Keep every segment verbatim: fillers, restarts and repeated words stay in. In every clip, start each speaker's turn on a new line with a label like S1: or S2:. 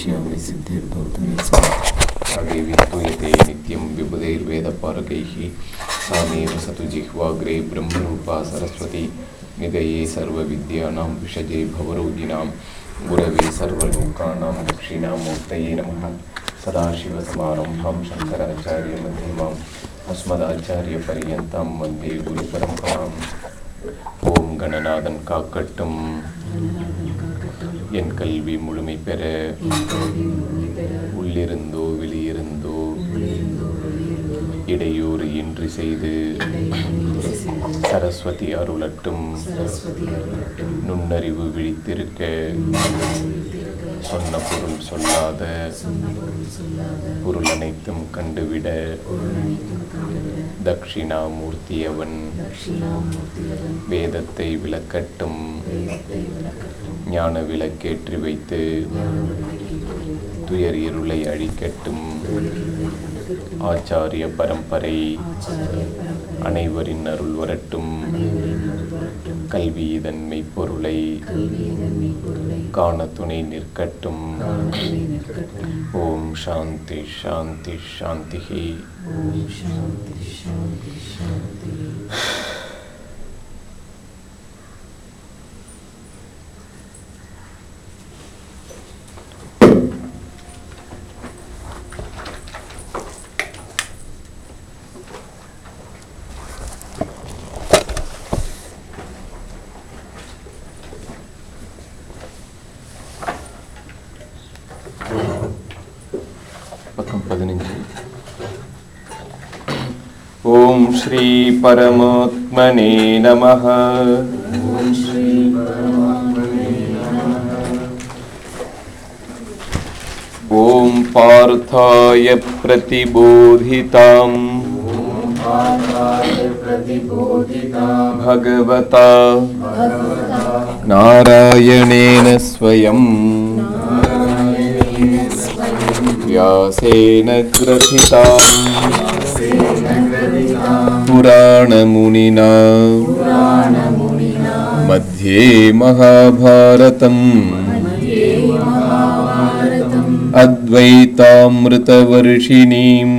S1: वक्ष्यामि सिद्धिर्भवतु मे देवी स्तूयते नित्यं विबुधैर्वेदपारकैः सामेव सतु जिह्वाग्रे ब्रह्मरूपा सरस्वती निधये सर्वविद्यानां विषजे भवरोगिणां गुरवे सर्वलोकानां दक्षिणामूर्तये नमः। सदाशिवसमारम्भां शङ्कराचार्यमध्यमाम् अस्मदाचार्यपर्यन्तां वन्दे गुरुपरम्पराम्। ஓம் கணநாதன் காக்கட்டும், என் கல்வி முழுமை பெற உள்ளிருந்தோ வெளியிருந்தோ இடையூறு இன்றி செய்து சரஸ்வதி அருளட்டும். நுண்ணறிவு விழித்திருக்க சொன்ன பொருள் சொல்லாத பொருள் அனைத்தும் கண்டுவிட தட்சிணாமூர்த்தியவன் வேதத்தை விளக்கட்டும். ஞான விளக்கேற்றி வைத்து துயர் இருளை அழிக்கட்டும். ஆச்சாரிய பரம்பரை அனைவரின் அருள் வரட்டும். கல்வி இதன் மெய்ப்பொருளை காண துணை நிற்கட்டும். ஓம் சாந்தி சாந்தி சாந்தி. பக்கம் பதினஞ்சு. ஓம் ஸ்ரீ பரமாத்மனே நமஹ. ஓம் பார்த்தாய பிரதிபோதிதாம் பகவதா நாராயணேன ஸ்வயம் व्यासेन ग्रथितां पुराणमुनिना मध्ये महाभारतम् अद्वैतामृतवर्षिणीं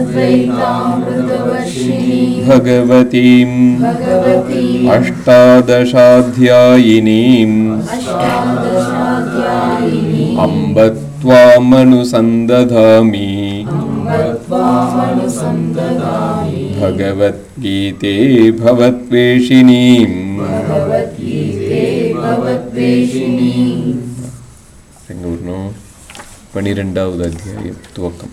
S1: भगवतीम् अष्टादशाध्यायिनीम् अम्ब त्वामनुसन्दधामि भगवद्गीते भवद्वेषिणीम्. பனிரெண்டாவது அத்தியாயம் துவக்கம்.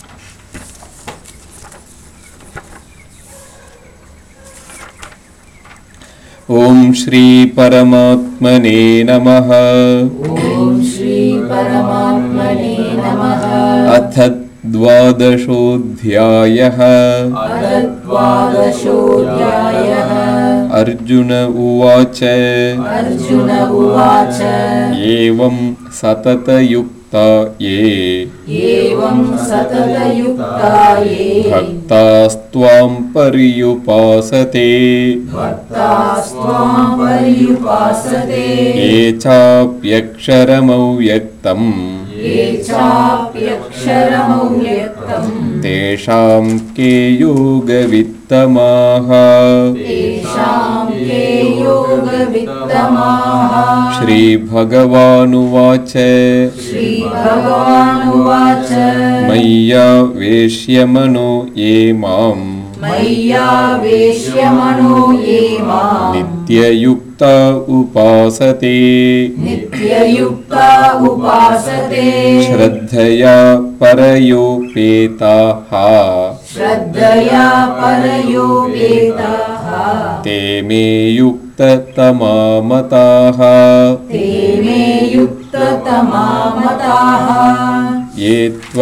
S1: ஓம் ஸ்ரீ பரமாத்மனே நமஹ.
S2: ஓம் ஸ்ரீ பரமாத்மனே நமஹ.
S1: அத द्वादशोऽध्यायः.
S2: अथ द्वादशोऽध्यायः.
S1: अर्जुन उवाच.
S2: अर्जुन उवाच
S1: एवं सततयुक्ता ये
S2: एवं सततयुक्ता ये
S1: भक्तास्त्वां पर्युपासते
S2: भक्तास्त्वां पर्युपासते
S1: ये चाप्यक्षरमव्यक्तम्
S2: ये चाप्यक्षरमव्यक्तम्
S1: तेषां के योगवित्तमाः.
S2: तेषां के योगवित्तमाः.
S1: श्रीभगवानुवाच.
S2: श्रीभगवानुवाच
S1: मय्या वेश्यमनो ये माम्
S2: मय्या वेश्यमनो ये माम्
S1: नित्ययुक्ता उपासते
S2: नित्ययुक्ता उपासते
S1: श्रद्धया परयोपेताः
S2: श्रद्धया परयोपेताः
S1: ते मे युक्ततमा मताः.
S2: ते मे युक्ततमा मताः.
S1: ये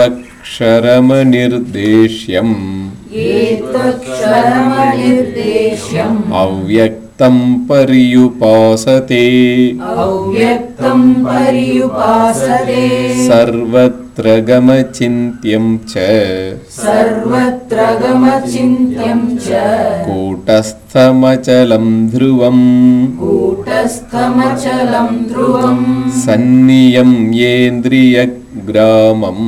S1: त्वक्षरमनिर्देश्यम्
S2: ये त्वक्षरमनिर्देश्यम्
S1: अव्यक्तं पर्युपासते
S2: अव्यक्तं पर्युपासते
S1: सर्वत्र गमचिन्त्यं च
S2: सर्वत्र गमचिन्त्यं च
S1: कूटस्थमचलं ध्रुवम्
S2: कूटस्थमचलं ध्रुवम्
S1: सन्नियम्येन्द्रियग्रामम् ग्रामम्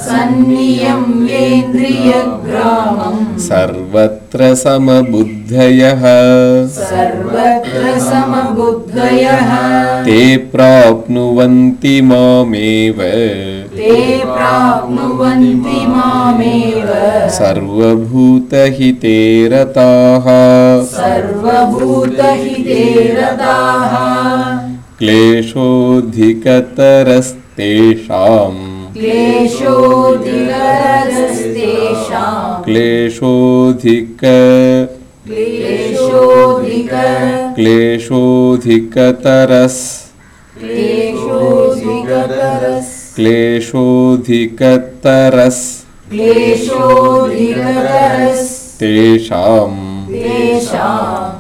S2: सन्नियम्येन्द्रियग्रामम्
S1: सर्वत्र समबुद्धयः
S2: सर्वत्र समबुद्धयः
S1: ते प्राप्नुवन्ति मामेव
S2: ते प्राप्नुवन्ति मामेव
S1: सर्वभूतहिते रताः
S2: सर्वभूतहिते रताः
S1: क्लेशोऽधिकतरस्तेषाम्
S2: क्लेशोऽधिकतरस्तेषाम्
S1: क्लेशोऽधिक
S2: क्लेशोऽधिक
S1: क्लेशोऽधिकतरस्
S2: क्लेशोऽधिकतरस्
S1: क्लेशोऽधिकतरस्
S2: क्लेशोऽधिकतरस्
S1: तेषाम्
S2: तेषाम्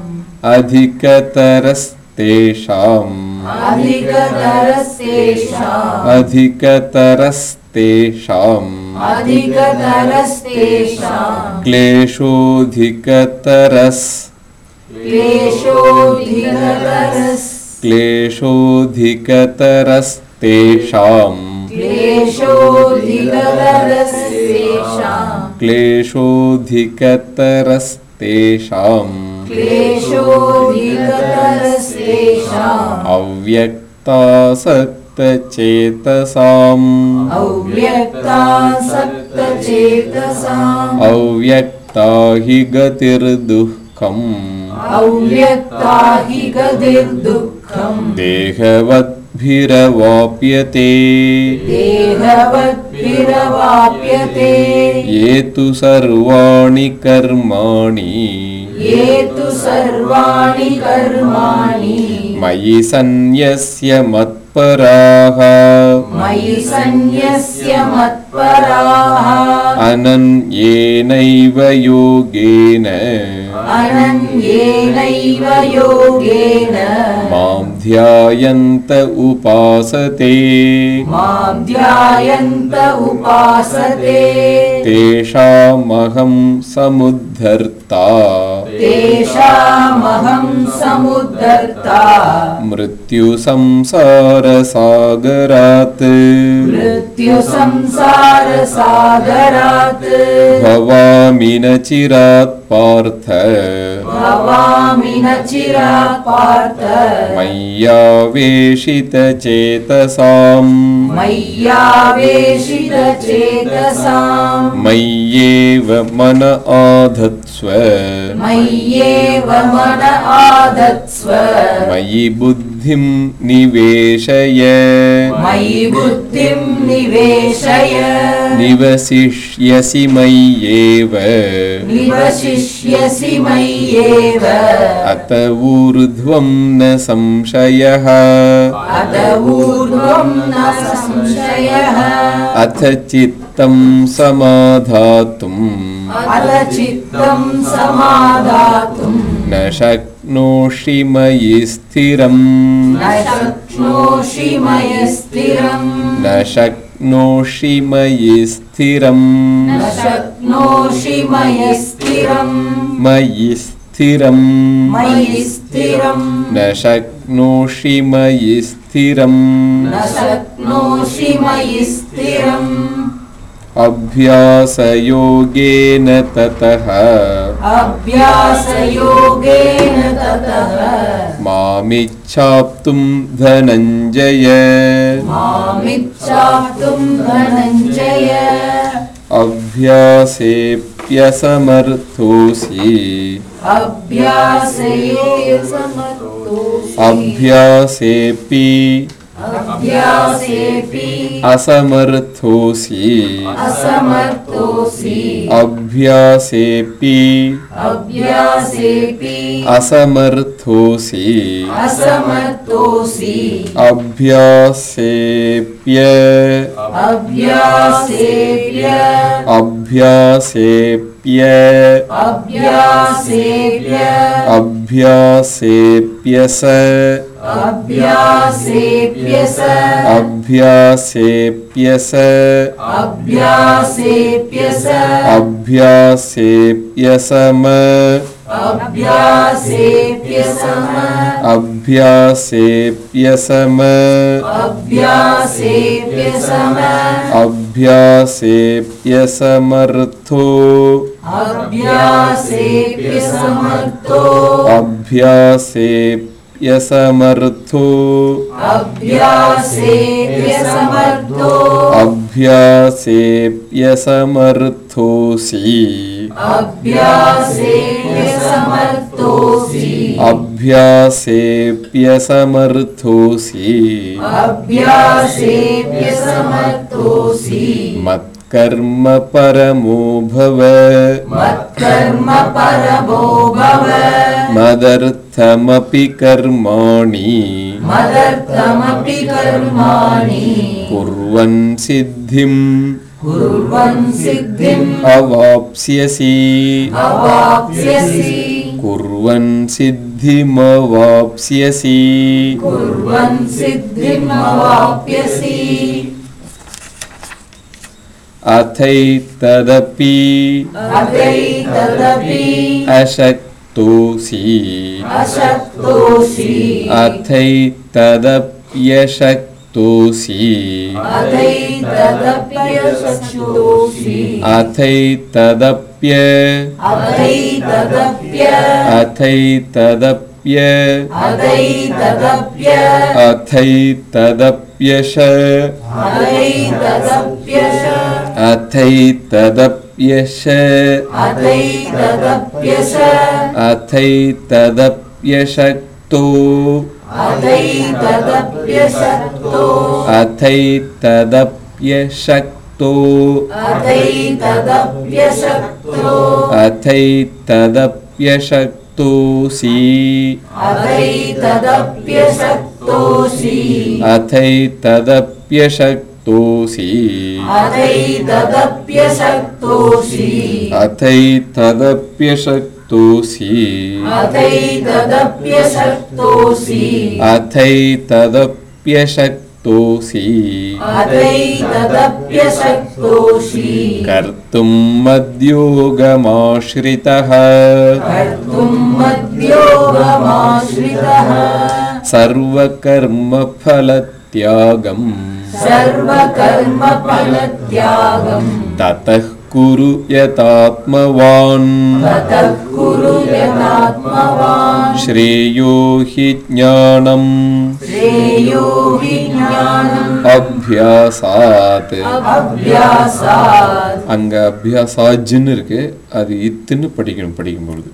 S1: अधिकतरस्तेषाम्
S2: अधिकतरस्तेषाम्
S1: अधिकतरस्तेषाम्
S2: अधिकतरस्तेषाम्
S1: क्लेशोऽधिकतरस्
S2: क्लेशोऽधिकतरस्
S1: क्लेशोऽधिकतरस्तेषाम्
S2: क्लेशोऽधिकतरस्तेषाम्
S1: क्लेशोऽधिकतरस्तेषाम्
S2: क्लेशोऽधिकतरस्तेषाम्
S1: अव्यक्तासक्तचेतसाम्
S2: अव्यक्तासक्तचेतसाम्
S1: अव्यक्ता हि गतिर्दुःखम्
S2: अव्यक्ता हि गतिर्दुःखम्
S1: देहवद्भिरवाप्यते
S2: देहवद्भिरवाप्यते
S1: ये तु सर्वाणि कर्माणि
S2: ये तु सर्वाणि कर्माणि
S1: मयि सन्न्यस्य मत्पराः
S2: मयि सन्न्यस्य मत्पराः
S1: अनन्येनैव योगेन
S2: अनन्येनैव योगेन
S1: मां ध्यायन्त उपासते
S2: मां ध्यायन्त उपासते
S1: तेषामहं समुद्धर्ता
S2: तेषामहं समुद्धर्ता
S1: मृत्युसंसारसागरात्
S2: मृत्युसंसारसागरात्
S1: भवामि न चिरात् पार्थ
S2: भवामि न चिरात् पार्थ
S1: मय्यावेशितचेतसाम्
S2: मय्यावेशितचेतसाम्
S1: मय्येव मन आधत्स्व
S2: मय्येव मन आधत्स्व
S1: मयि बुद्धिं निवेशय
S2: मयि बुद्धिं निवेशय
S1: निवसिष्यसि मय्येव
S2: निवसिष्यसि मय्येव
S1: अत ऊर्ध्वं न संशयः
S2: अत ऊर्ध्वं न संशयः
S1: अथ चित्तं समाधातुम्
S2: अथ चित्तं समाधातुं
S1: न शक्नोषि मयि स्थिरम्
S2: न शक्नोषि मयि स्थिरम्
S1: न शक्नोषि मयि स्थिरम्
S2: न शक्नोषि मयि स्थिरम्
S1: मयि स्थिरम्
S2: मयि स्थिरम्
S1: न शक्नोषि मयि स्थिरम्
S2: न शक्नोषि मयि स्थिरम्
S1: अभ्यासयोगेन ततः
S2: अभ्यासयोगेन ततः
S1: मामिच्छाप्तुं धनञ्जय
S2: मामिच्छाप्तुं धनञ्जय
S1: अभ्यासेऽप्यसमर्थोऽसि
S2: अभ्यासयोगेऽसमर्थोऽसि
S1: अभ्यासेऽपि
S2: अभ्यासेऽपि
S1: असमर्थोऽसि
S2: असमर्थोऽसि
S1: अभ्यासेऽपि
S2: अभ्यासेऽपि
S1: असमर्थोऽसि
S2: असमर्थोऽसि
S1: अभ्यासेऽप्य
S2: अभ्यासेऽप्य
S1: अभ्यासेऽप्य
S2: अभ्यासेऽप्य
S1: अभ्यासेऽप्यस
S2: अभ्यासेऽप्यस
S1: अभ्यासेऽप्यस
S2: अभ्यासेऽप्यस
S1: अभ्यासेऽप्यसम
S2: अभ्यासेऽप्यसम
S1: अभ्यासेऽप्यसम
S2: अभ्यासेऽप्यसम
S1: अभ्यासेऽप्यसमर्थो
S2: अभ्यासेऽप्यसमर्थो
S1: अभ्यासेऽप्यसमर्थो
S2: अभ्यासेऽप्यसमर्थो
S1: अभ्यासेऽप्यसमर्थोऽसि
S2: अभ्यासेऽप्यसमर्थोऽसि
S1: अभ्यासेऽप्यसमर्थोऽसि
S2: अभ्यासेऽप्यसमर्थोऽसि
S1: मत्कर्म परमो भव
S2: मत्कर्म परमो भव
S1: मदर्थमपि कर्माणि
S2: मदर्थमपि कर्माणि
S1: कुर्वन् सिद्धिं
S2: कुर्वन् सिद्धिम्
S1: अवाप्स्यसि
S2: अवाप्स्यसि
S1: कुर्वन् सिद्धिमवाप्स्यसि
S2: कुर्वन् सिद्धिमवाप्स्यसि
S1: अथैतदपि
S2: अथैतदपि
S1: अशक्तोऽसि
S2: अशक्तोऽसि
S1: अथैतदप्यशक्तोऽसि
S2: अथैतदप्यशक्तोऽसि
S1: अथैतदप्य
S2: अथैतदप्य
S1: अथैतदप्य
S2: अथैतदप्य
S1: अथैतदप्यश
S2: अथैतदप्यश
S1: अथैतदप्यश
S2: अथैतदप्यश
S1: अथैतदप्यशक्तो
S2: अथैतदप्यशक्तो
S1: अथैतदप्यशक्तो
S2: अथैतदप्यशक्तो
S1: अथैतदप्यशक्तोऽसि
S2: अथैतदप्यशक्तोऽसि
S1: अथैतदप्यशक्तोऽसि
S2: अथैतदप्यशक्तोऽसि
S1: अथैतदप्यशक्तोऽसि
S2: अथैतदप्यशक्तोऽसि
S1: अथैतदप्यशक्तोऽसि
S2: अथैतदप्यशक्तोऽसि
S1: कर्तुं मद्योगमाश्रितः
S2: कर्तुम् मद्योगमाश्रितः
S1: सर्वकर्मफलत्यागम्
S2: सर्वकर्मफलत्यागम्
S1: ततः कुरु यतात्मवान्
S2: ततः कुरु यतात्मवान्
S1: श्रेयो हि ज्ञानम्
S2: श्रेयो हि ज्ञानम्
S1: अभ्यासात्
S2: अभ्यासात्
S1: அங்க அபியாசாஜ்னு இருக்கு அது இத்துன்னு படிக்கணும் படிக்கும் பொழுது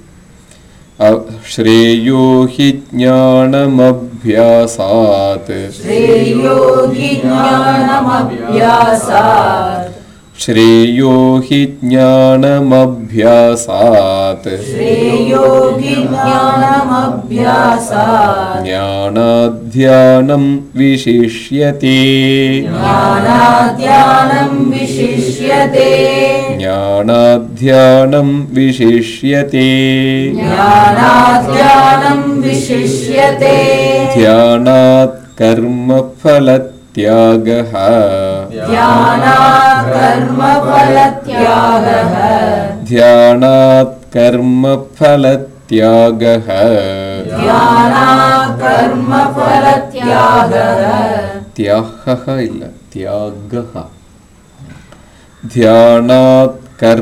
S1: श्रेयो हि ज्ञानमभ्यासात्
S2: श्रेयो हि ज्ञानमभ्यासात्
S1: श्रेयो हि ज्ञानमभ्यासात्
S2: श्रेयो हि ज्ञानमभ्यासात्
S1: ज्ञानाध्यानं विशिष्यते
S2: ज्ञानाध्यानं विशिष्यते
S1: ज्ञानाध्यानं विशिष्यते
S2: ज्ञानाध्यानं विशिष्यते
S1: ध्यानात् कर्मफलत्यागः
S2: ध्यानात् कर्मफलत्यागः
S1: ध्यानात् कर्मफलत्यागः
S2: ध्यानात् कर्मफलत्यागः
S1: त्यागः इल्ल त्यागः ध्यानात्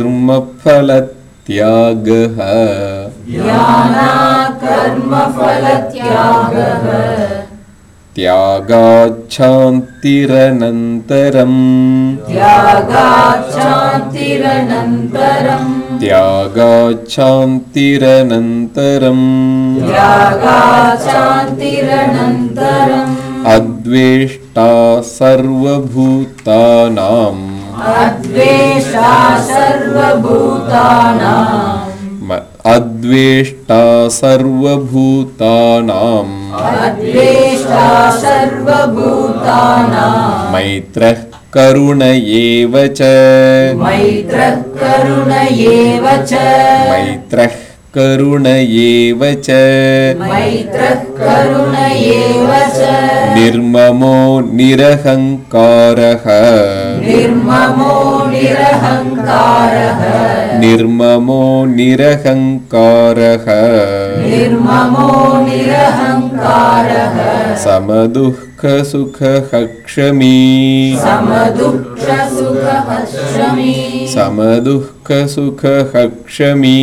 S1: कर्मफलत्यागः
S2: ध्यानात् कर्मफलत्यागः
S1: त्यागाच्छान्तिरनन्तरम्
S2: त्यागाच्छान्तिरनन्तरम्
S1: त्यागाच्छान्तिरनन्तरम्
S2: त्यागाच्छान्तिरनन्तरम्
S1: अद्वेष्टा सर्वभूतानाम्
S2: अद्वेषा सर्वभूतानाम्
S1: अद्वेष्टा सर्वभूतानाम्
S2: अद्वेष्टा सर्वभूतानाम्
S1: मैत्रः करुण एव च
S2: मैत्रः करुण एव च
S1: मैत्रः करुण एव च
S2: मैत्रः करुण एव च
S1: निर्ममो निरहङ्कारः
S2: निर्ममो निरहङ्कारः
S1: निर्ममो निरहङ्कारः
S2: निर्ममो निरहङ्कारः
S1: समदुःखसुखः-क्षमी
S2: समदुःखसुखः-क्षमी
S1: समदुःखसुखः-क्षमी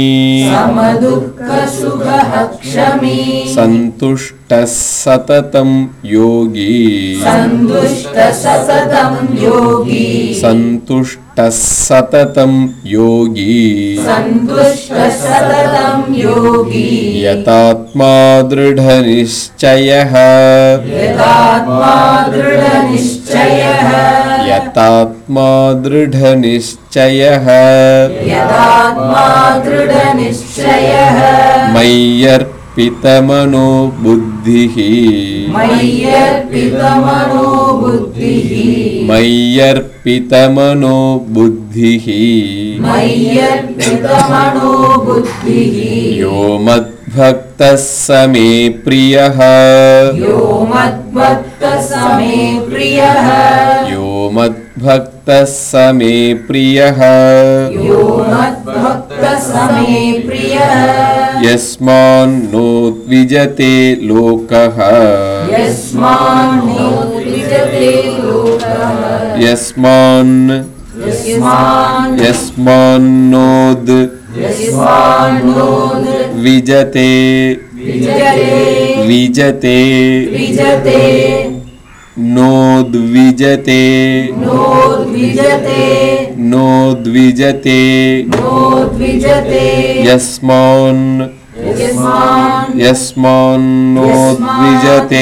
S2: समदुःखसुखः-क्षमी
S1: सन्तुष्टः सततं योगी
S2: सन्तुष्टः सततं योगी
S1: सन्तुष्टः सततं योगी
S2: सन्तुष्टः सततं योगी
S1: यतात्मा दृढनिश्चयः
S2: यतात्मा दृढनिश्चयः
S1: यतात्मा दृढनिश्चयः
S2: यतात्मा दृढनिश्चयः
S1: मय्यर्पितमनो बुद्धिः
S2: मय्यर्पितमनो बुद्धिः
S1: मय्यर्पितमनो बुद्धिः
S2: मय्यर्पितमनो बुद्धिः
S1: यो मद्भक्तः स मे प्रियः
S2: यो मद्भक्तः स मे प्रियः
S1: यो मद्भक्तः स मे प्रियः
S2: यो मद्भक्तः स मे प्रियः
S1: यस्मान्नो द्विजते लोकः
S2: यस्मान्नो द्विजते लोकः
S1: यस्मान्
S2: यस्मान्
S1: यस्मान्नोद्
S2: यस्मान्नोद्
S1: विजते
S2: विजते
S1: विजते
S2: विजते
S1: नोद्विजते
S2: नोद्विजते
S1: नोद्विजते
S2: नोद्विजते
S1: यस्मान्
S2: यस्मान्
S1: यस्मान्नोद्विजते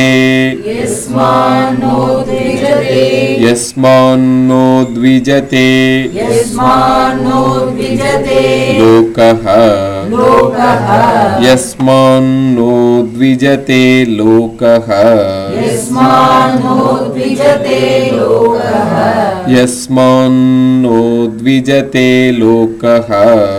S2: यस्मान्नोद्विजते
S1: यस्मान्नोद्विजते
S2: यस्मान्नोद्विजते
S1: लोकः
S2: लोकः
S1: यस्मान्नोद्विजते लोकः
S2: यस्मान्नोद्विजते लोकः
S1: यस्मान्नोद्विजते लोकः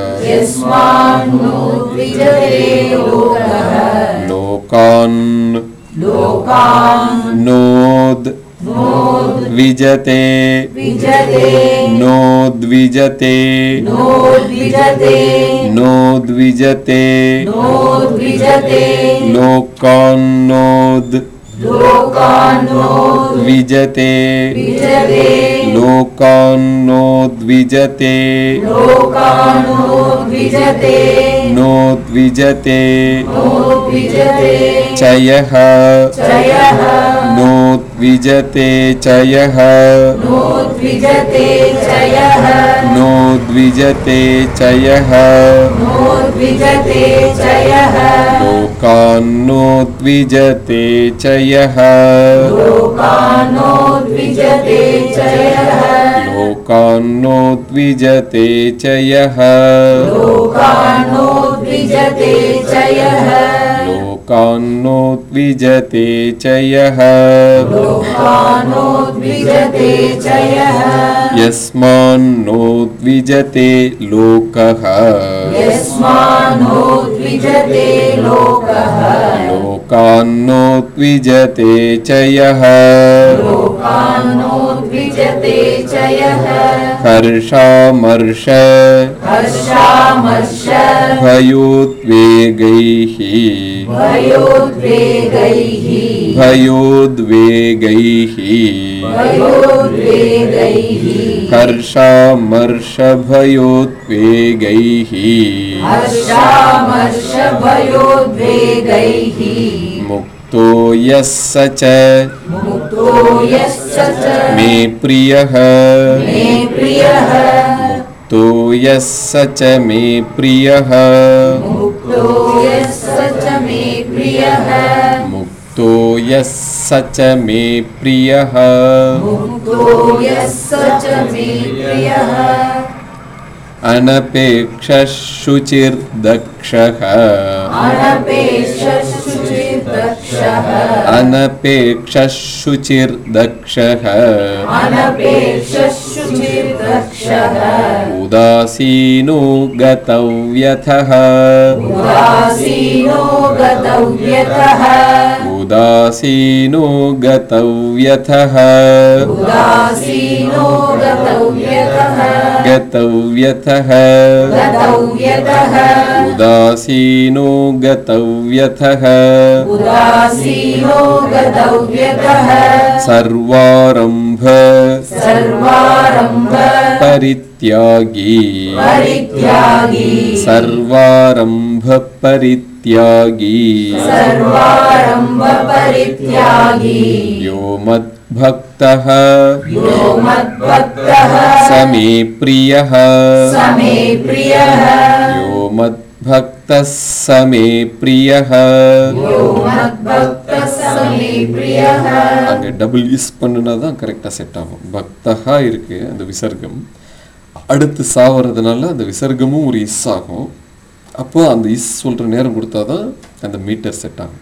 S2: यस्मान्नोद्विजते लोकः
S1: लोकान्
S2: लोकान्
S1: नोद् विजते
S2: विजते
S1: नोद्विजते
S2: नोद्विजते
S1: नोद्विजते
S2: नोद्विजते
S1: लोकान्नोद्
S2: लोकान्नोद्
S1: विजते
S2: विजते
S1: लोकान्नोद्विजते
S2: लोकान्नोद्विजते
S1: नोद्विजते
S2: नोद्विजते
S1: चयः
S2: चयः
S1: नोद्विजते चयः
S2: नोद्विजते चयः
S1: नोद्विजते चयः
S2: नोद्विजते चयः
S1: लोकान्नोद्विजते चयः
S2: लोकान्नोद्विजते चयः
S1: लोकान्नोद्विजते चयः
S2: लोकान्नोद्विजते चयः
S1: लोकान्नोद्विजते चयः
S2: लोकान्नोद्विजते चयः
S1: यस्मान्नोद्विजते लोकः
S2: यस्मान्नोद्विजते लोकः
S1: लोकान्नोद्विजते चयः
S2: लोकान्नोद्विजते चयः
S1: हर्षामर्ष
S2: हर्षामर्ष
S1: भयोद्वेगैः
S2: भयोद्वेगैः
S1: भयोद्वेगैः
S2: भयोद्वेगैः
S1: हर्षामर्ष भयोद्वेगैः
S2: हर्षामर्ष भयोद्वेगैः
S1: मुक्तो यः स च
S2: मुक्तो यस्य च
S1: मे प्रियः
S2: मे प्रियः
S1: मुक्तो यः स च मे प्रियः
S2: मुक्तो यस्य च मे प्रियः
S1: मुक्तो यः स च मे प्रियः
S2: मुक्तो यस्य च मे प्रियः
S1: अनपेक्षः शुचिर्दक्षः
S2: अनपेक्षः शुचिर्दक्षः
S1: अनपेक्षः अनपेक्षशुचिर्दक्षः
S2: अनपेक्षशुचिर्दक्षः
S1: उदासीनो गतव्यथः
S2: उदासीनो गतव्यथः
S1: उदासीनो गतव्यथः
S2: उदासीनो गतव्यथः
S1: गतव्यथः
S2: गतव्यथः
S1: उदासीनो गतव्यथः
S2: उदासीनो गतव्यथः
S1: सर्वारम्भ
S2: सर्वारम्भ
S1: परित्यागी
S2: परित्यागी
S1: सर्वारम्भ परित्यागी
S2: सर्वारम्भ परित्यागी
S1: यो मद्भक्तः
S2: यो मद्भक्तः
S1: स मे प्रियः
S2: स मे प्रियः
S1: यो मद्भक्तः स मे प्रियः
S2: यो मद्भक्तः स मे प्रियः
S1: அங்கே டபுள் இஸ் பண்ணுனா தான் கரெக்டாக செட் ஆகும். பக்தஹா இருக்கு அந்த விசர்க்கம், அடுத்து சாவறதுனால அந்த விசர்க்கமும் ஒரு இஸ் ஆகும். அப்போ அந்த இஸ் சொல்கிற நேரம் கொடுத்தா தான் அந்த மீட்டர் செட் ஆகும்.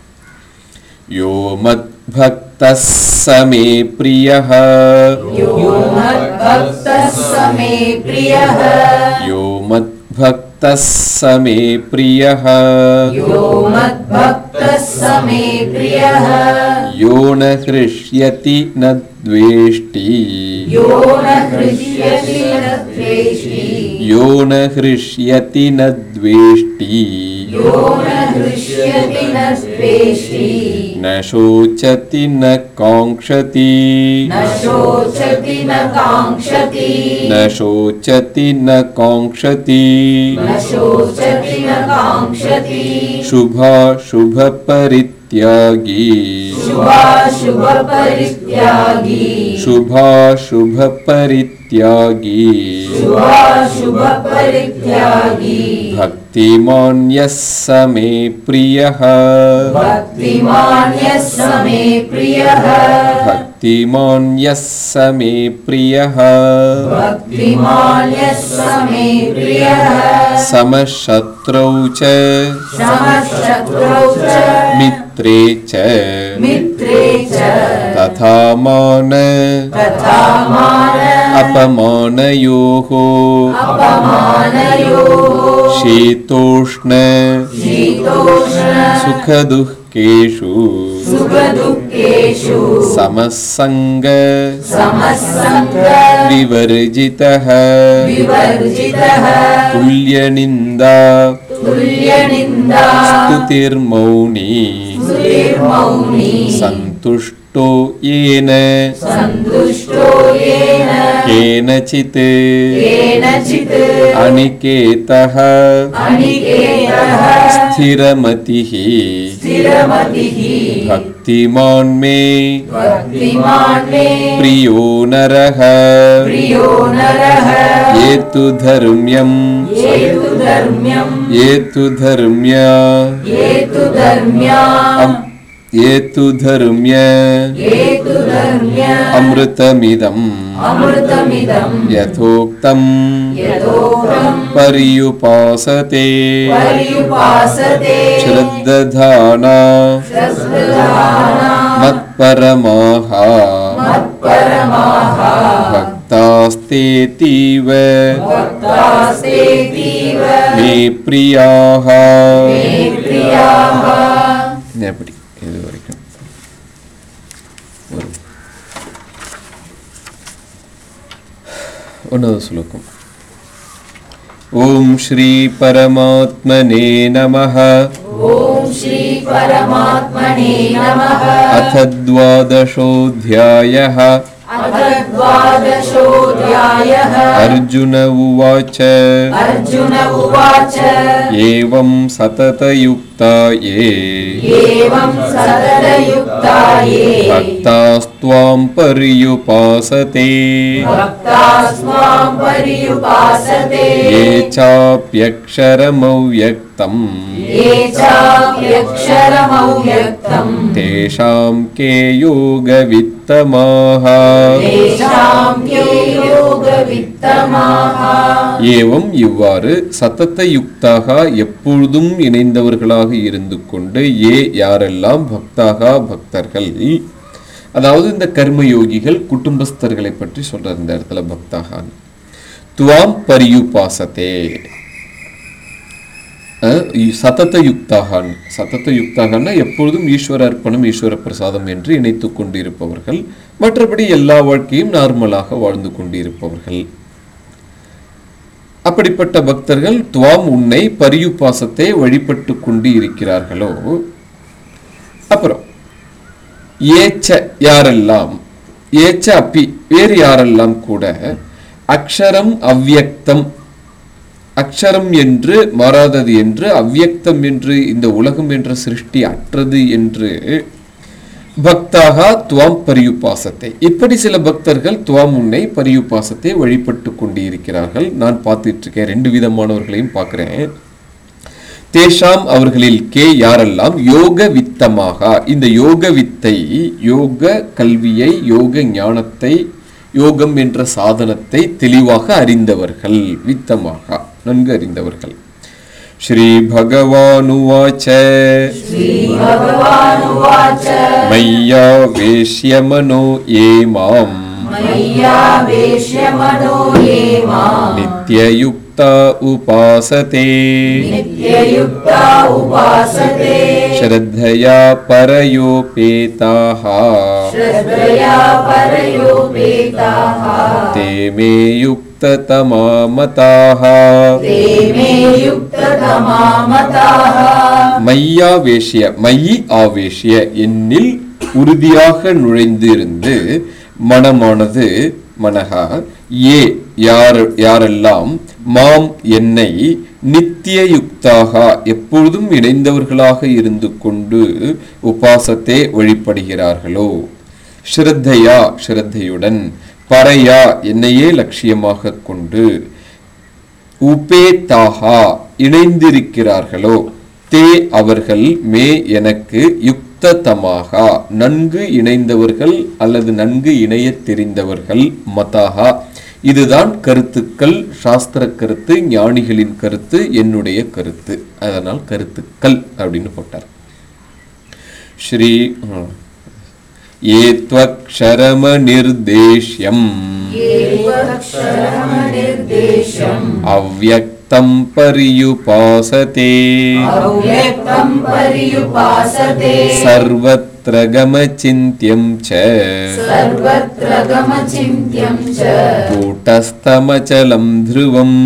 S1: யோ மத் பக்தः स मे प्रियः
S2: यो मद्भक्तः स मे प्रियः
S1: यो मद्भक्तः स मे प्रियः
S2: यो मद्भक्तः स मे प्रियः
S1: यो न हृष्यति न द्वेष्टि
S2: यो न हृष्यति न द्वेष्टि
S1: यो न हृष्यति न द्वेष्टि
S2: यो न हृष्यति न द्वेष्टि
S1: न शोचति न काङ्क्षति
S2: न शोचति न काङ्क्षति
S1: न शोचति न काङ्क्षति
S2: न शोचति न काङ्क्षति
S1: शुभाशुभ परित्यागी
S2: शुभाशुभ परित्यागी
S1: शुभाशुभ परित्यागी
S2: शुभाशुभ परित्यागी
S1: भक्तिमान् यः स मे प्रियः
S2: भक्तिमान् यः स मे प्रियः
S1: भक्तिमान् यः स मे प्रियः
S2: भक्तिमान् यः स मे प्रियः
S1: समशत्रौ च
S2: समशत्रौ च
S1: मित्रे च
S2: मित्रे च
S1: तथा मान
S2: तथा मान
S1: अपमानयोः
S2: अपमानयोः
S1: शीतोष्ण
S2: शीतोष्ण
S1: सुखदुःखेषु
S2: सुखदुःखेषु
S1: समसङ्ग
S2: समसङ्ग
S1: विवर्जितः
S2: विवर्जितः
S1: तुल्यनिन्दा
S2: तुल्यनिन्दा
S1: स्तुतिर्मौनी
S2: स्तुतिर्मौनी
S1: सन्तुष्टो येन
S2: सन्तुष्टो येन
S1: केनचित्
S2: केनचित्
S1: अनिकेतः
S2: अनिकेतः
S1: स्थिरमतिः
S2: स्थिरमतिः
S1: भक्तिमान् मे
S2: भक्तिमान् मे
S1: प्रियो नरः
S2: प्रियो नरः
S1: ये तु धर्म्यम्
S2: ये तु धर्म्यम्
S1: ये तु धर्म्या
S2: ये तु धर्म्याम्
S1: ये तु धर्म्य
S2: ये तु धर्म्य
S1: अमृतमिदम्
S2: अमृतमिदम्
S1: यथोक्तम्
S2: यथोक्तम्
S1: पर्युपासते
S2: पर्युपासते
S1: श्रद्दधाना
S2: श्रद्धाना
S1: मत्परमाः
S2: मत्परमाः
S1: भक्तास्तेतीव
S2: भक्तास्तेतीव
S1: मे प्रियाः
S2: मे प्रियाः
S1: எப்படி இது வரைக்கும் ஒன்றாவது ஸ்லோகம். ஓம் ஸ்ரீ பரமாத்மனே நமः.
S2: ஓம் ஸ்ரீ பரமாத்மனே நமः.
S1: அத த்வாதசோऽध्यायः.
S2: अथ द्वादशोऽध्यायः.
S1: अर्जुन उवाच
S2: अर्जुन उवाच
S1: एवं सततयुक्ता ये
S2: एवं सततयुक्ता ये
S1: भक्तास्त्वां पर्युपासते
S2: भक्तास्त्वां पर्युपासते
S1: ये चाप्यक्षरमव्यक्तम्
S2: ये चाप्यक्षरमव्यक्तम्
S1: तेषां के योगवित्तमाः
S2: तेषां के योगवित्तमाः
S1: ஏவம் இவ்வாறு சதத யுக்தாக எப்பொழுதும் இணைந்தவர்களாக இருந்து கொண்டு ஏ யாரெல்லாம் பக்தாக பக்தர்கள், அதாவது இந்த கர்மயோகிகள் குடும்பஸ்தர்களை பற்றி சொல்றார் இந்த இடத்துல பக்தாக. துவாம் பரியுபாசதே சதத யுக்தாகான், சதத யுக்தாகன்னா எப்பொழுதும் ஈஸ்வர அர்ப்பணம் ஈஸ்வர பிரசாதம் என்று இணைத்து கொண்டு இருப்பவர்கள், மற்றபடி எல்லா வாழ்க்கையும் நார்மலாக வாழ்ந்து கொண்டு இருப்பவர்கள். அப்படிப்பட்ட பக்தர்கள் துவாம் உன்னை பரியுபாசத்தை வழிபட்டு கொண்டு இருக்கிறார்களோ. அப்புறம் ஏச்ச யாரெல்லாம், ஏச்ச அப்பி வேறு யாரெல்லாம் கூட அக்ஷரம் அவ்யக்தம், அக்ஷரம் என்று மாறாதது என்று, அவ்யக்தம் என்று இந்த உலகம் என்ற சிருஷ்டி அற்றது என்று பக்தாக துவாம் பரியுபாசத்தை, இப்படி சில பக்தர்கள் துவாம் உன்னை பரியுபாசத்தை வழிபட்டு கொண்டு இருக்கிறார்கள். நான் பார்த்துட்டு இருக்கேன், ரெண்டு விதமானவர்களையும் பார்க்கிறேன். தேஷாம் அவர்களில் கே யாரெல்லாம் யோக வித்தமாக, இந்த யோக வித்தை யோக கல்வியை யோக ஞானத்தை யோகம் என்ற சாதனத்தை தெளிவாக அறிந்தவர்கள், வித்தமாக நன்கு அறிந்தவர்கள். ஸ்ரீ பகவானுவாச்ச மய்யா வேஷ்யமனோ ஏ மாம் நித்யயுக்தா உபாசதே ஸ்ரத்தயா பரயோபேதாஹ தே மே யுக்ததமா மதாஹ. மையா வேஷ்ய, மயி ஆவேஷ்ய என்னில் உறுதியாக நுழைந்து இருந்து, மனமானது மனஹா ஏ யார் யாரெல்லாம் மாம் என்னை நித்திய யுக்தாக எப்பொழுதும் இணைந்தவர்களாக இருந்து கொண்டு உபாசத்தை வழிபடுகிறார்களோ, ஸ்ரத்தையா ஸ்ரத்தையுடன், பரையா என்னையே லட்சியமாக கொண்டு, உபேதாகா இணைந்திருக்கிறார்களோ, தே அவர்கள் மே எனக்கு யுக்ததமாக நன்கு இணைந்தவர்கள் அல்லது நன்கு இணைய தெரிந்தவர்கள், மதாகா இதுதான் கருத்துக்கள், சாஸ்திர கருத்து, ஞானிகளின் கருத்து, என்னுடைய கருத்து, அதனால் கருத்துக்கள் அப்படின்னு போட்டார். ஸ்ரீ ஏத்வக்ஷரம நிர்தேஷ்யம் அவ்யக்தம் பரியுபாசதே சர்வத்ர கமசிந்த்யம் ச கூட்டஸ்தமசலம் த்ருவம்.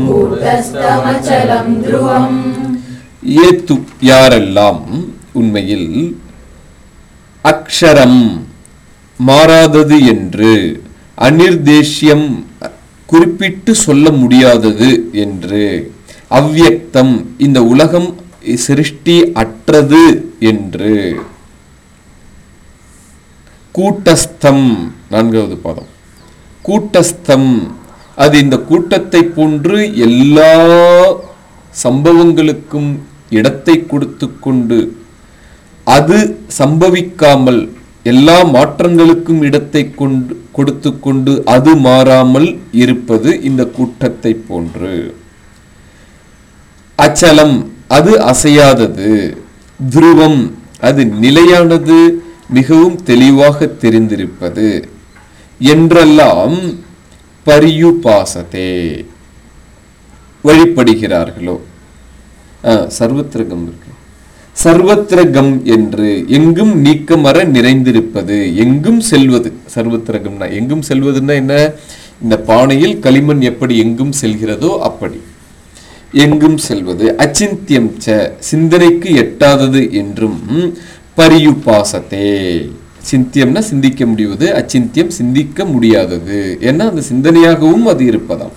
S1: ஏத்து யாரெல்லாம் உண்மையில் அக்ஷரம் மாறாதது என்று, அநிர்தேஷ்யம் குறிப்பிட்டு சொல்ல முடியாதது என்று, அவ்யக்தம் இந்த உலகம் சிருஷ்டி அற்றது என்று, கூட்டஸ்தம் நான்காவது பாதம் கூட்டஸ்தம் அது இந்த கூட்டத்தை போன்று எல்லா சம்பவங்களுக்கும் இடத்தை கொடுத்து கொண்டு, அது சம்பவிக்காமல் எல்லா மாற்றங்களுக்கும் இடத்தை கொண்டு கொடுத்து கொண்டு அது மாறாமல் இருப்பது இந்த கூட்டத்தை போன்று. அச்சலம் அது அசையாதது, துருவம் அது நிலையானது, மிகவும் தெளிவாக தெரிந்திருப்பது என்றெல்லாம் பரியுபாசதே வழிபடுகிறார்களோ. சர்வத்ரகம் இருக்கு, சர்வத்ரகம் என்று எங்கும் நீக்கமர நிறைந்திருப்பது, எங்கும் செல்வது. சர்வத்ரகம்னா எங்கும் செல்வதுன்னா என்ன, இந்த பானையில் களிமண் எப்படி எங்கும் செல்கிறதோ அப்படி எங்கும் செல்வது. அச்சிந்தியம் ச சிந்தனைக்கு எட்டாதது என்றும் பரியுபாசத்தே. சிந்தியம்னா சிந்திக்க முடிவது, அச்சிந்தியம் சிந்திக்க முடியாதது, ஏன்னா அந்த சிந்தனையாகவும் அது இருப்பதாம்.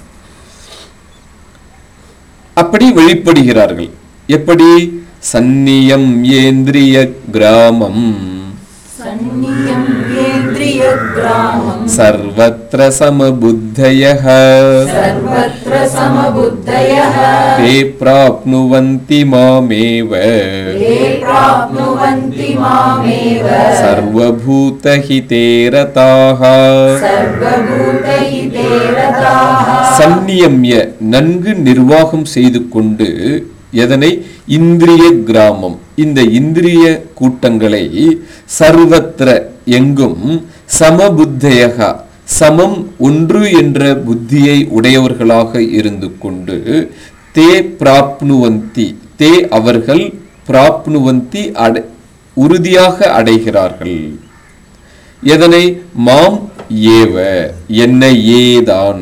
S1: அப்படி வெளிப்படுகிறார்கள். எப்படி? சந்நியம் ஏந்திரிய கிராமம்
S2: சந்நியம் ஏந்திரிய ग्रामम्
S1: सर्वत्र समबुद्धयः
S2: सर्वत्र समबुद्धयः
S1: ते प्राप्नुवन्ति मामेव
S2: ते प्राप्नुवन्ति मामेव
S1: सर्वभूतहिते रताः
S2: सर्वभूतहिते रताः
S1: சந்நியம்ய நன்கு நிர்வாகம் செய்து கொண்டு எதனை இந்திரிய கிராமம் இந்த இந்திரிய கூட்டங்களை சர்வத்திர எங்கும் சமபுத்தயக சமம் ஒன்று என்ற புத்தியை உடையவர்களாக இருந்து கொண்டு தே பிராப்னுவந்தி தே அவர்கள் பிராப்னுவந்தி அடை உறுதியாக அடைகிறார்கள் எதனை மாம் ஏவ என்னை ஏதான்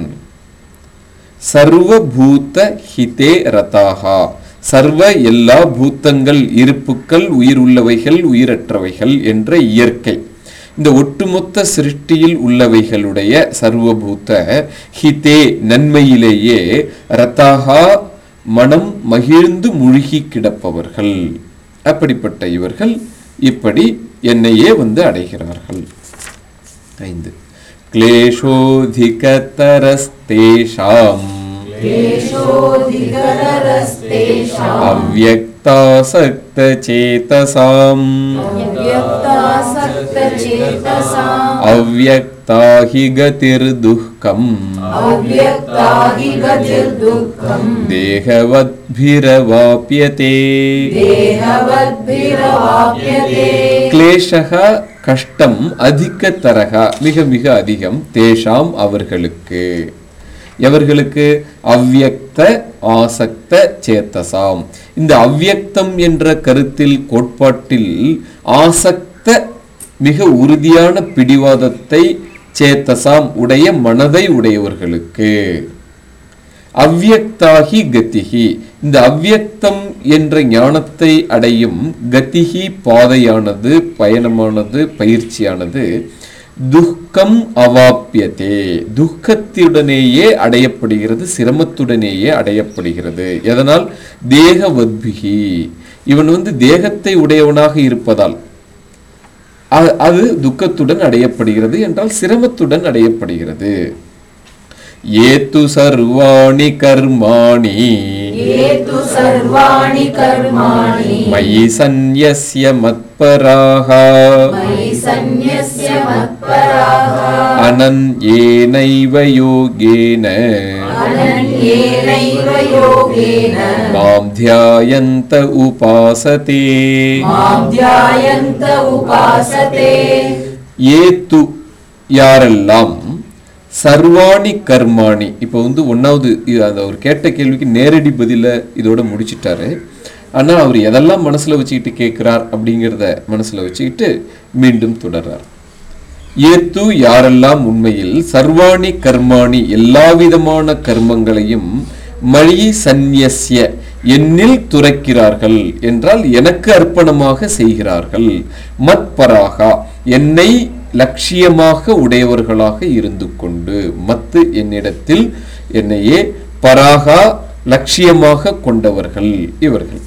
S1: சர்வபூத ஹிதே ரதாகா சர்வ எல்லா பூத்தங்கள் இருப்புக்கள் உயிர் உள்ளவைகள் உயிரற்றவைகள் என்ற இயற்கை இந்த ஒட்டுமொத்த சிருஷ்டியில் உள்ளவைகளுடைய சர்வபூத ஹிதே நன்மையிலேயே ரதாகா மனம் மகிழ்ந்து முழுகி கிடப்பவர்கள் அப்படிப்பட்ட இவர்கள் இப்படி என்னையே வந்து அடைகிறார்கள். ஐந்து क्लेशोऽधिकतरस्तेषाम् अव्यक्तासक्तचेतसाम् अव्यक्ता हि गतिर्दुःखम् देहवद्भिरवाप्यते क्लेशः கஷ்டம் அதிக தரகா மிக மிக அதிகம் தேஷாம் அவர்களுக்கு எவர்களுக்கு அவ்யக்த ஆசக்த சேத்தசாம் இந்த அவ்யக்தம் என்ற கருத்தில் கோட்பாட்டில் ஆசக்த மிக உறுதியான பிடிவாதத்தை சேத்தசாம் உடைய மனதை உடையவர்களுக்கு அவ்யக்தாகி கதிகி இந்த அவ்யக்தம் என்ற ஞானத்தை அடையும் கதிகி பாதையானது பயணமானது பயிற்சியானது துக்கம் அவாப்பியதே துக்கத்துடனேயே அடையப்படுகிறது சிரமத்துடனேயே அடையப்படுகிறது எதனால் தேகவத்பிகி இவன் வந்து தேகத்தை உடையவனாக இருப்பதால் அது துக்கத்துடன் அடையப்படுகிறது என்றால் சிரமத்துடன் அடையப்படுகிறது. ஏது சர்வாணி கர்மாணி
S2: ஏது சர்வாணி கர்மாணி
S1: மயி சந்யஸ்ய மத்பராஹ
S2: மயி சந்யஸ்ய மத்பராஹ
S1: அனன்யேனைவ யோகேன
S2: அனன்யேனைவ யோகேன
S1: மாம் த்யாயந்த உபாசதே
S2: மாம் த்யாயந்த உபாசதே
S1: ஏது யாரெல்லாம் சர்வாணி கர்மாணி இப்போ வந்து ஒன்றாவது அந்த அவர் கேட்ட கேள்விக்கு நேரடி பதில இதோட முடிச்சிட்டாரு. ஆனால் அவர் எதெல்லாம் மனசில் வச்சுக்கிட்டு கேட்குறார் அப்படிங்கிறத மனசில் வச்சுக்கிட்டு மீண்டும் தொடர்றார். ஏத்து யாரெல்லாம் உண்மையில் சர்வாணி கர்மாணி எல்லா விதமான கர்மங்களையும் மழி சந்நியஸ்ய என்னில் துறக்கிறார்கள் என்றால் எனக்கு அர்ப்பணமாக செய்கிறார்கள். மத்பராகா என்னை லட்சியமாக உடையவர்களாக இருந்து கொண்டு மத்து என்னிடத்தில் என்னையே பராகா லட்சியமாக கொண்டவர்கள் இவர்கள்.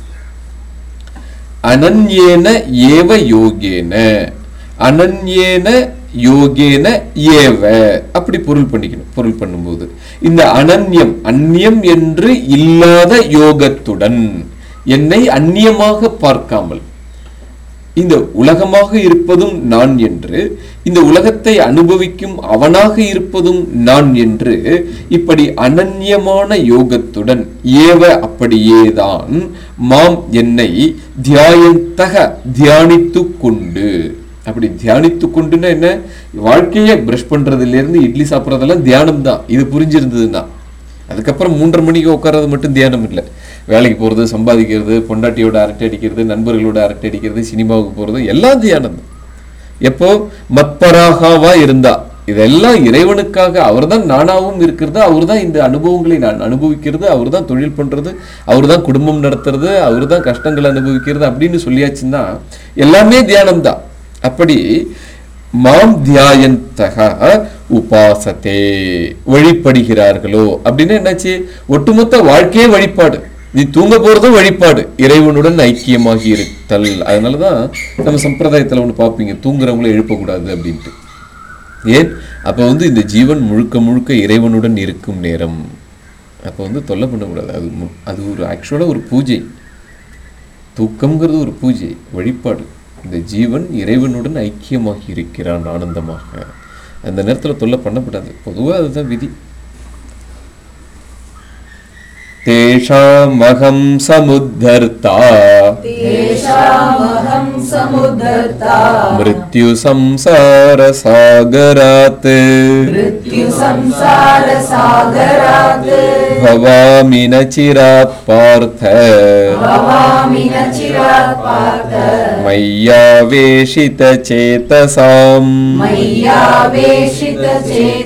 S1: அனன்யேன ஏவ யோகேன அனன்யேன யோகேன ஏவ அப்படி பொருள் பண்ணிக்கணும். பொருள் பண்ணும்போது இந்த அனன்யம் அந்நியம் என்று இல்லாத யோகத்துடன் என்னை அந்நியமாக பார்க்காமல் இந்த உலகமாக இருப்பதும் நான் என்று இந்த உலகத்தை அனுபவிக்கும் அவனாக இருப்பதும் நான் என்று இப்படி அனன்யமான யோகத்துடன் ஏவ அப்படியேதான் மாம் என்னை தியாயந்தக தியானித்து கொண்டு அப்படி தியானித்து கொண்டுன்னா என்ன வாழ்க்கையை பிரஷ் பண்றதுல இருந்து இட்லி சாப்பிட்றதெல்லாம் தியானம் தான். இது புரிஞ்சிருந்ததுன்னா அதுக்கப்புறம் மூன்றரை மணிக்கு உட்கார்றது மட்டும் தியானம் இல்லை. வேலைக்கு போகிறது சம்பாதிக்கிறது பொண்டாட்டியோட அரட்டை அடிக்கிறது நண்பர்களோட அரட்டை அடிக்கிறது சினிமாவுக்கு போகிறது எல்லாம் தியானம் தான். எப்போ மத்பராகாவா இருந்தா இதெல்லாம் இறைவனுக்காக அவர் தான் நானாவும் இருக்கிறது அவர் தான் இந்த அனுபவங்களை நான் அனுபவிக்கிறது அவர் தான் தொழில் பண்ணுறது அவர் தான் குடும்பம் நடத்துறது அவர் தான் கஷ்டங்களை அனுபவிக்கிறது அப்படின்னு சொல்லியாச்சுன்னா எல்லாமே தியானம் தான். அப்படி மாம் தியாயந்தக உபாசத்தே வழிபடுகிறார்களோ அப்படின்னு என்னாச்சு ஒட்டுமொத்த வாழ்க்கையே வழிபாடு. நீ தூங்க போறதும் வழிபாடு இறைவனுடன் ஐக்கியமாகி இருத்தல். அதனாலதான் நம்ம சம்பிரதாயத்துல ஒண்ணு பார்ப்பீங்க தூங்குறவங்களை எழுப்பக்கூடாது அப்படின்ட்டு. ஏன் அப்போ வந்து இந்த ஜீவன் முழுக்க முழுக்க இறைவனுடன் இருக்கும் நேரம். அப்போ வந்து தொல்லை பண்ணக்கூடாது. அது அது ஒரு ஆக்சுவலாக ஒரு பூஜை. தூக்கம்ங்கிறது ஒரு பூஜை, வழிபாடு. இந்த ஜீவன் இறைவனுடன் ஐக்கியமாகி இருக்கிறான் ஆனந்தமாக. அந்த நேரத்தில் தொல்லை பண்ணக்கூடாது. பொதுவாக அதுதான் விதி. தேஷாமஹம் சமுத்தர்த்தா
S2: தேஷாமஹம் சமுத்தர்த்தா
S1: மிருத்யு சம்சார சாகராத்
S2: மிருத்யு சம்சார சாகராத்
S1: பவாமி ந சிராத் பார்த்த
S2: பவாமி ந சிராத் பார்த்த
S1: மய்யாவேஷித சேதசாம்
S2: மய்யாவேஷித சேதசாம்